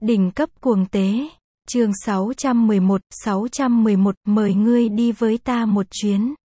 Đỉnh cấp cuồng tế. Chương 611, mời ngươi đi với ta một chuyến.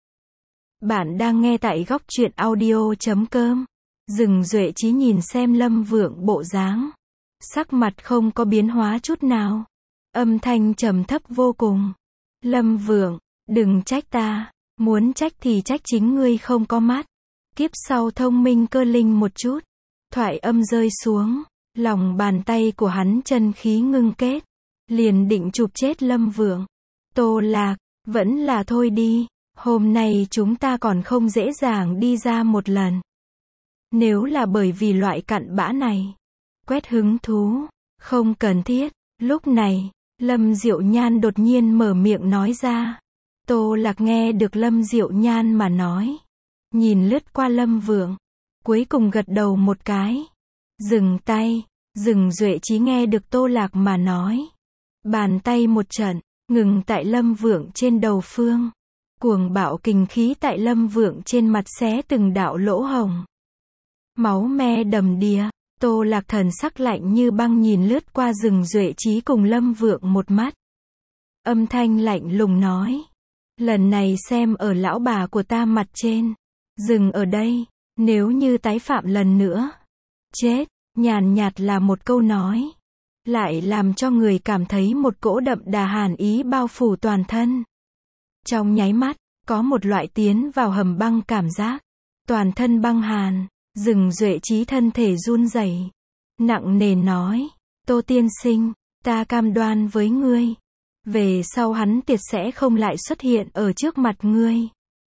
Bạn đang nghe tại góc truyện audio.com. Dừng Duệ Chí nhìn xem Lâm Vượng bộ dáng, sắc mặt không có biến hóa chút nào, âm thanh trầm thấp vô cùng. Lâm Vượng, đừng trách ta, muốn trách thì trách chính ngươi không có mắt. Kiếp sau thông minh cơ linh một chút. Thoại âm rơi xuống, lòng bàn tay của hắn chân khí ngưng kết, liền định chụp chết Lâm Vượng. Tô Lạc, vẫn là thôi đi, hôm nay chúng ta còn không dễ dàng đi ra một lần. Nếu là bởi vì loại cặn bã này, quét hứng thú, không cần thiết. Lúc này, Lâm Diệu Nhan đột nhiên mở miệng nói ra. Tô Lạc nghe được Lâm Diệu Nhan mà nói, nhìn lướt qua Lâm Vượng, cuối cùng gật đầu một cái. Dừng tay. Dừng Duệ Chí nghe được Tô Lạc mà nói, bàn tay một trận, ngừng tại Lâm Vượng trên đầu phương. Cuồng bạo kình khí tại Lâm Vượng trên mặt xé từng đạo lỗ hồng. Máu me đầm đìa. Tô Lạc thần sắc lạnh như băng nhìn lướt qua Dừng Duệ Chí cùng Lâm Vượng một mắt. Âm thanh lạnh lùng nói, lần này xem ở lão bà của ta mặt trên. Dừng ở đây, nếu như tái phạm lần nữa, chết. Nhàn nhạt là một câu nói, lại làm cho người cảm thấy một cỗ đậm đà hàn ý bao phủ toàn thân. Trong nháy mắt, có một loại tiến vào hầm băng cảm giác, toàn thân băng hàn. Dừng Duệ Chí thân thể run rẩy, nặng nề nói, Tô tiên sinh, ta cam đoan với ngươi, về sau hắn tuyệt sẽ không lại xuất hiện ở trước mặt ngươi.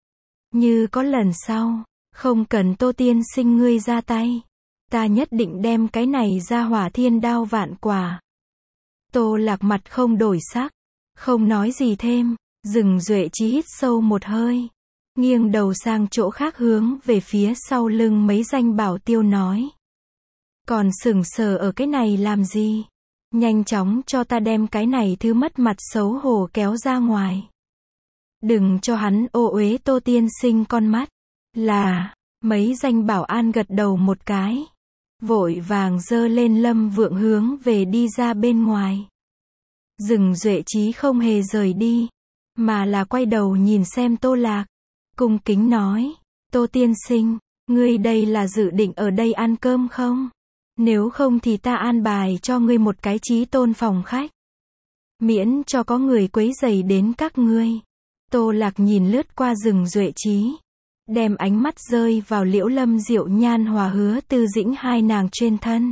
Như có lần sau, không cần Tô tiên sinh ngươi ra tay, ta nhất định đem cái này ra hỏa thiên đao vạn quả. Tô Lạc mặt không đổi sắc, không nói gì thêm. Dừng Duệ Chí hít sâu một hơi, nghiêng đầu sang chỗ khác hướng về phía sau lưng mấy danh bảo tiêu nói. Còn sững sờ ở cái này làm gì? Nhanh chóng cho ta đem cái này thứ mất mặt xấu hổ kéo ra ngoài. Đừng cho hắn ô uế Tô tiên sinh con mắt. Là, mấy danh bảo an gật đầu một cái, vội vàng giơ lên Lâm Vượng hướng về đi ra bên ngoài. Dừng Duệ Chí không hề rời đi, mà là quay đầu nhìn xem Tô Lạc, cung kính nói, Tô tiên sinh, ngươi đây là dự định ở đây ăn cơm không? Nếu không thì ta an bài cho ngươi một cái chí tôn phòng khách, miễn cho có người quấy rầy đến các ngươi. Tô Lạc nhìn lướt qua Dừng Duệ Chí, đem ánh mắt rơi vào Liễu Lâm Diệu Nhan hòa Hứa Tư Dĩnh hai nàng trên thân.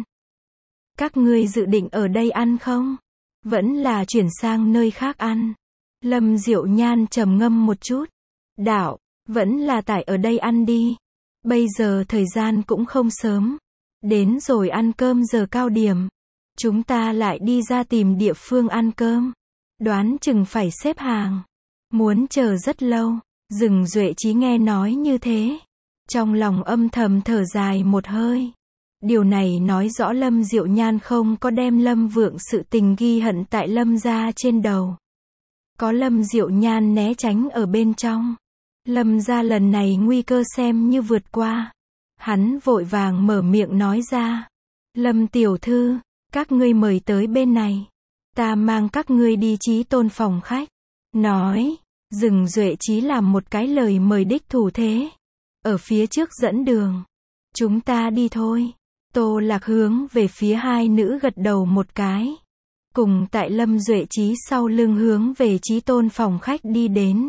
Các ngươi dự định ở đây ăn không? Vẫn là chuyển sang nơi khác ăn? Lâm Diệu Nhan trầm ngâm một chút, đạo, vẫn là tại ở đây ăn đi. Bây giờ thời gian cũng không sớm, đến rồi ăn cơm giờ cao điểm, chúng ta lại đi ra tìm địa phương ăn cơm, đoán chừng phải xếp hàng, muốn chờ rất lâu. Dừng Duệ Chí nghe nói như thế, trong lòng âm thầm thở dài một hơi. Điều này nói rõ Lâm Diệu Nhan không có đem Lâm Vượng sự tình ghi hận tại Lâm gia trên đầu. Có Lâm Diệu Nhan né tránh ở bên trong, Lâm gia lần này nguy cơ xem như vượt qua. Hắn vội vàng mở miệng nói ra, Lâm tiểu thư, các ngươi mời tới bên này, ta mang các ngươi đi chí tôn phòng khách. Nói, Dừng Duệ Chí làm một cái lời mời đích thủ thế, ở phía trước dẫn đường. Chúng ta đi thôi. Tô Lạc hướng về phía hai nữ gật đầu một cái, cùng tại Lâm Duệ Chí sau lưng hướng về chí tôn phòng khách đi đến.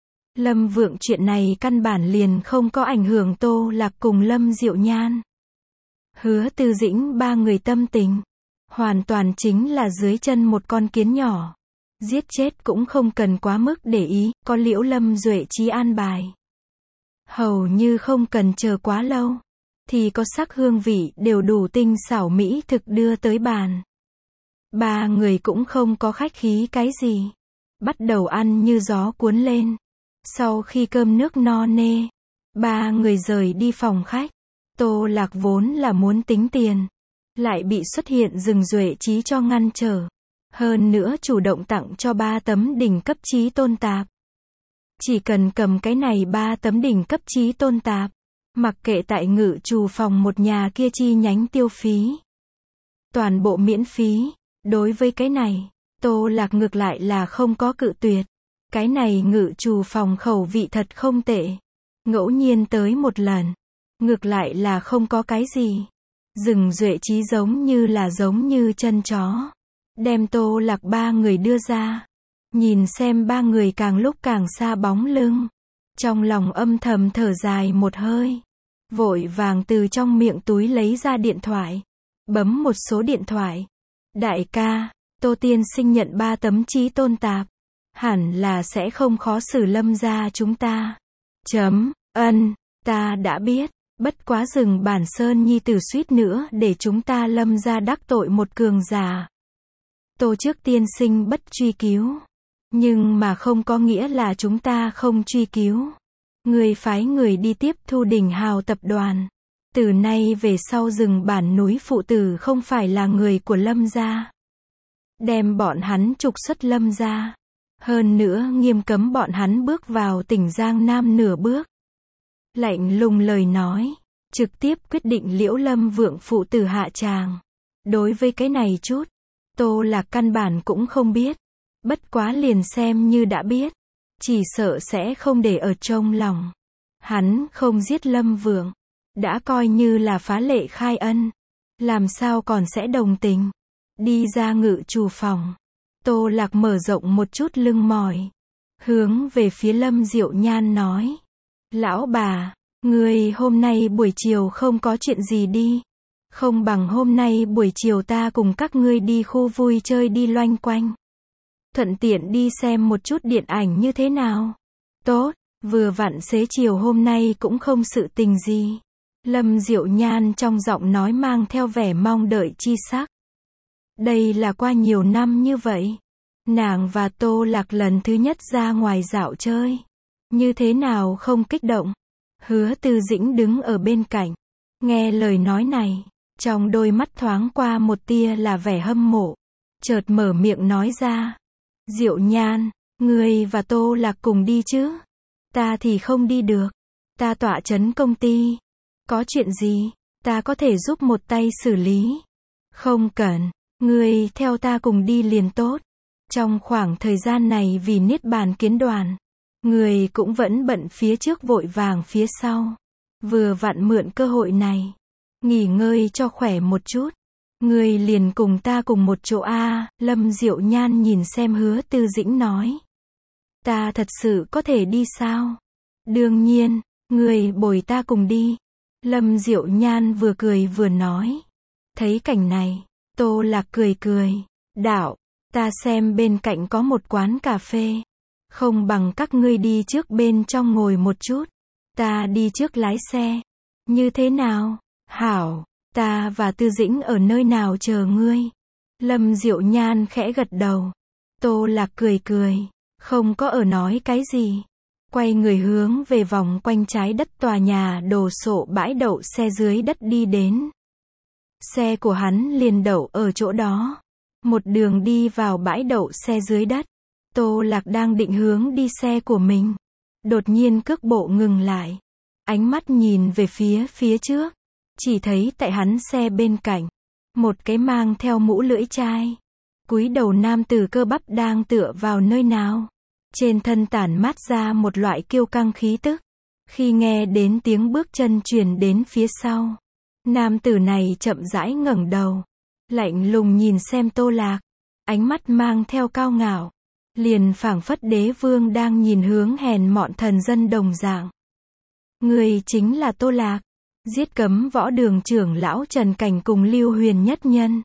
Lâm Vượng chuyện này căn bản liền không có ảnh hưởng Tô Lạc cùng Lâm Diệu Nhan, Hứa Tư Dĩnh ba người tâm tình, hoàn toàn chính là dưới chân một con kiến nhỏ. Giết chết cũng không cần quá mức để ý, có Liễu Lâm Duệ Chí an bài. Hầu như không cần chờ quá lâu, thì có sắc hương vị đều đủ tinh xảo mỹ thực đưa tới bàn. Ba người cũng không có khách khí cái gì, bắt đầu ăn như gió cuốn lên. Sau khi cơm nước no nê, ba người rời đi phòng khách. Tô Lạc vốn là muốn tính tiền, lại bị xuất hiện Dừng Duệ Chí cho ngăn trở. Hơn nữa chủ động tặng cho 3 tấm đỉnh cấp chí tôn tạp. Chỉ cần cầm cái này 3 tấm đỉnh cấp chí tôn tạp, mặc kệ tại Ngự Trù phòng một nhà kia chi nhánh tiêu phí, toàn bộ miễn phí. Đối với cái này, Tô Lạc ngược lại là không có cự tuyệt. Cái này ngự trù phòng khẩu vị thật không tệ. Ngẫu nhiên tới một lần. Ngược lại là không có cái gì. Rừng Duệ Chí giống như chân chó. Đem Tô Lạc ba người đưa ra. Nhìn xem ba người càng lúc càng xa bóng lưng. Trong lòng âm thầm thở dài một hơi. Vội vàng từ trong miệng túi lấy ra điện thoại. Bấm một số điện thoại. Đại ca, Tô tiên sinh nhận 3 tấm chí tôn tạp. Hẳn là sẽ không khó xử Lâm gia chúng ta. Ta đã biết. Bất quá rừng Bản Sơn nhi tử suýt nữa để chúng ta Lâm gia đắc tội một cường giả. Tô trước tiên sinh bất truy cứu. Nhưng mà không có nghĩa là chúng ta không truy cứu. Người phái người đi tiếp thu Đình Hào tập đoàn. Từ nay về sau rừng Bản núi phụ tử không phải là người của Lâm gia. Đem bọn hắn trục xuất Lâm gia. Hơn nữa nghiêm cấm bọn hắn bước vào tỉnh Giang Nam nửa bước. Lạnh lùng lời nói. Trực tiếp quyết định Liễu Lâm Vượng phụ tử hạ tràng. Đối với cái này chút. Tô Lạc căn bản cũng không biết. Bất quá liền xem như đã biết. Chỉ sợ sẽ không để ở trong lòng. Hắn không giết Lâm Vượng. Đã coi như là phá lệ khai ân. Làm sao còn sẽ đồng tình. Đi ra ngự trù phòng. Tô Lạc mở rộng một chút lưng mỏi. Hướng về phía Lâm Diệu Nhan nói. Lão bà, người hôm nay buổi chiều không có chuyện gì đi. Không bằng hôm nay buổi chiều ta cùng các ngươi đi khu vui chơi đi loanh quanh. Thuận tiện đi xem một chút điện ảnh như thế nào. Tốt, vừa vặn xế chiều hôm nay cũng không sự tình gì. Lâm Diệu Nhan trong giọng nói mang theo vẻ mong đợi chi sắc. Đây là qua nhiều năm như vậy. Nàng và Tô Lạc lần thứ nhất ra ngoài dạo chơi. Như thế nào không kích động. Hứa Tư Dĩnh đứng ở bên cạnh. Nghe lời nói này. Trong đôi mắt thoáng qua một tia là vẻ hâm mộ. Chợt mở miệng nói ra. Diệu Nhan, ngươi và Tô Lạc cùng đi chứ? Ta thì không đi được. Ta tọa trấn công ty. Có chuyện gì, ta có thể giúp một tay xử lý. Không cần, ngươi theo ta cùng đi liền tốt. Trong khoảng thời gian này vì Niết Bàn kiến đoàn, người cũng vẫn bận phía trước vội vàng phía sau. Vừa vặn mượn cơ hội này, nghỉ ngơi cho khỏe một chút. Người liền cùng ta cùng một chỗ a. Lâm Diệu Nhan nhìn xem Hứa Tư Dĩnh nói. Ta thật sự có thể đi sao? Đương nhiên, người bồi ta cùng đi. Lâm Diệu Nhan vừa cười vừa nói. Thấy cảnh này, Tô Lạc cười cười. Đạo, ta xem bên cạnh có một quán cà phê. Không bằng các ngươi đi trước bên trong ngồi một chút. Ta đi trước lái xe. Như thế nào? Hảo, ta và Tư Dĩnh ở nơi nào chờ ngươi? Lâm Diệu Nhan khẽ gật đầu. Tô Lạc cười cười. Không có ở nói cái gì. Quay người hướng về vòng quanh trái đất tòa nhà đồ sộ bãi đậu xe dưới đất đi đến. Xe của hắn liền đậu ở chỗ đó. Một đường đi vào bãi đậu xe dưới đất. Tô Lạc đang định hướng đi xe của mình. Đột nhiên cước bộ ngừng lại. Ánh mắt nhìn về phía trước. Chỉ thấy tại hắn xe bên cạnh. Một cái mang theo mũ lưỡi chai. Cúi đầu nam tử cơ bắp đang tựa vào nơi nào. Trên thân tản mát ra một loại kiêu căng khí tức. Khi nghe đến tiếng bước chân truyền đến phía sau. Nam tử này chậm rãi ngẩng đầu. Lạnh lùng nhìn xem Tô Lạc. Ánh mắt mang theo cao ngạo. Liền phảng phất đế vương đang nhìn hướng hèn mọn thần dân đồng dạng. Người chính là Tô Lạc. Giết cấm võ đường trưởng lão Trần Cảnh cùng Lưu Huyền nhất nhân.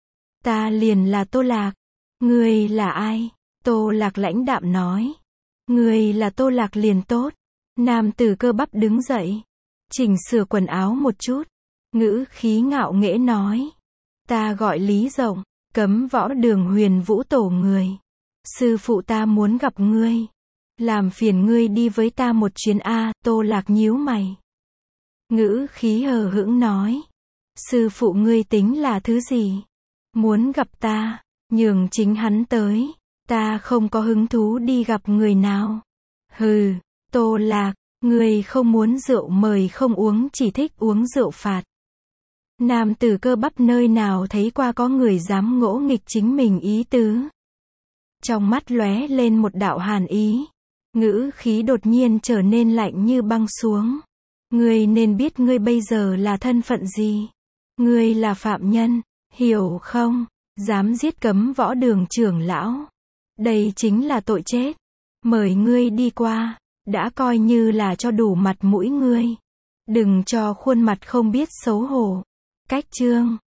Ta liền là Tô Lạc. Người là ai? Tô Lạc lãnh đạm nói. Người là Tô Lạc liền tốt. Nam tử cơ bắp đứng dậy. Chỉnh sửa quần áo một chút. Ngữ khí ngạo nghễ nói. Ta gọi Lý Rộng. Cấm võ đường Huyền Vũ tổ người. Sư phụ ta muốn gặp ngươi. Làm phiền ngươi đi với ta một chuyến a. Tô Lạc nhíu mày. Ngữ khí hờ hững nói. Sư phụ ngươi tính là thứ gì? Muốn gặp ta, nhường chính hắn tới. Ta không có hứng thú đi gặp người nào. Hừ, Tô Lạc, ngươi không muốn rượu mời không uống chỉ thích uống rượu phạt. Nam tử cơ bắp nơi nào thấy qua có người dám ngỗ nghịch chính mình ý tứ. Trong mắt lóe lên một đạo hàn ý. Ngữ khí đột nhiên trở nên lạnh như băng xuống. Ngươi nên biết ngươi bây giờ là thân phận gì. Ngươi là phạm nhân, hiểu không? Dám giết Cấm Võ Đường trưởng lão. Đây chính là tội chết. Mời ngươi đi qua, đã coi như là cho đủ mặt mũi ngươi. Đừng cho khuôn mặt không biết xấu hổ. Cách chương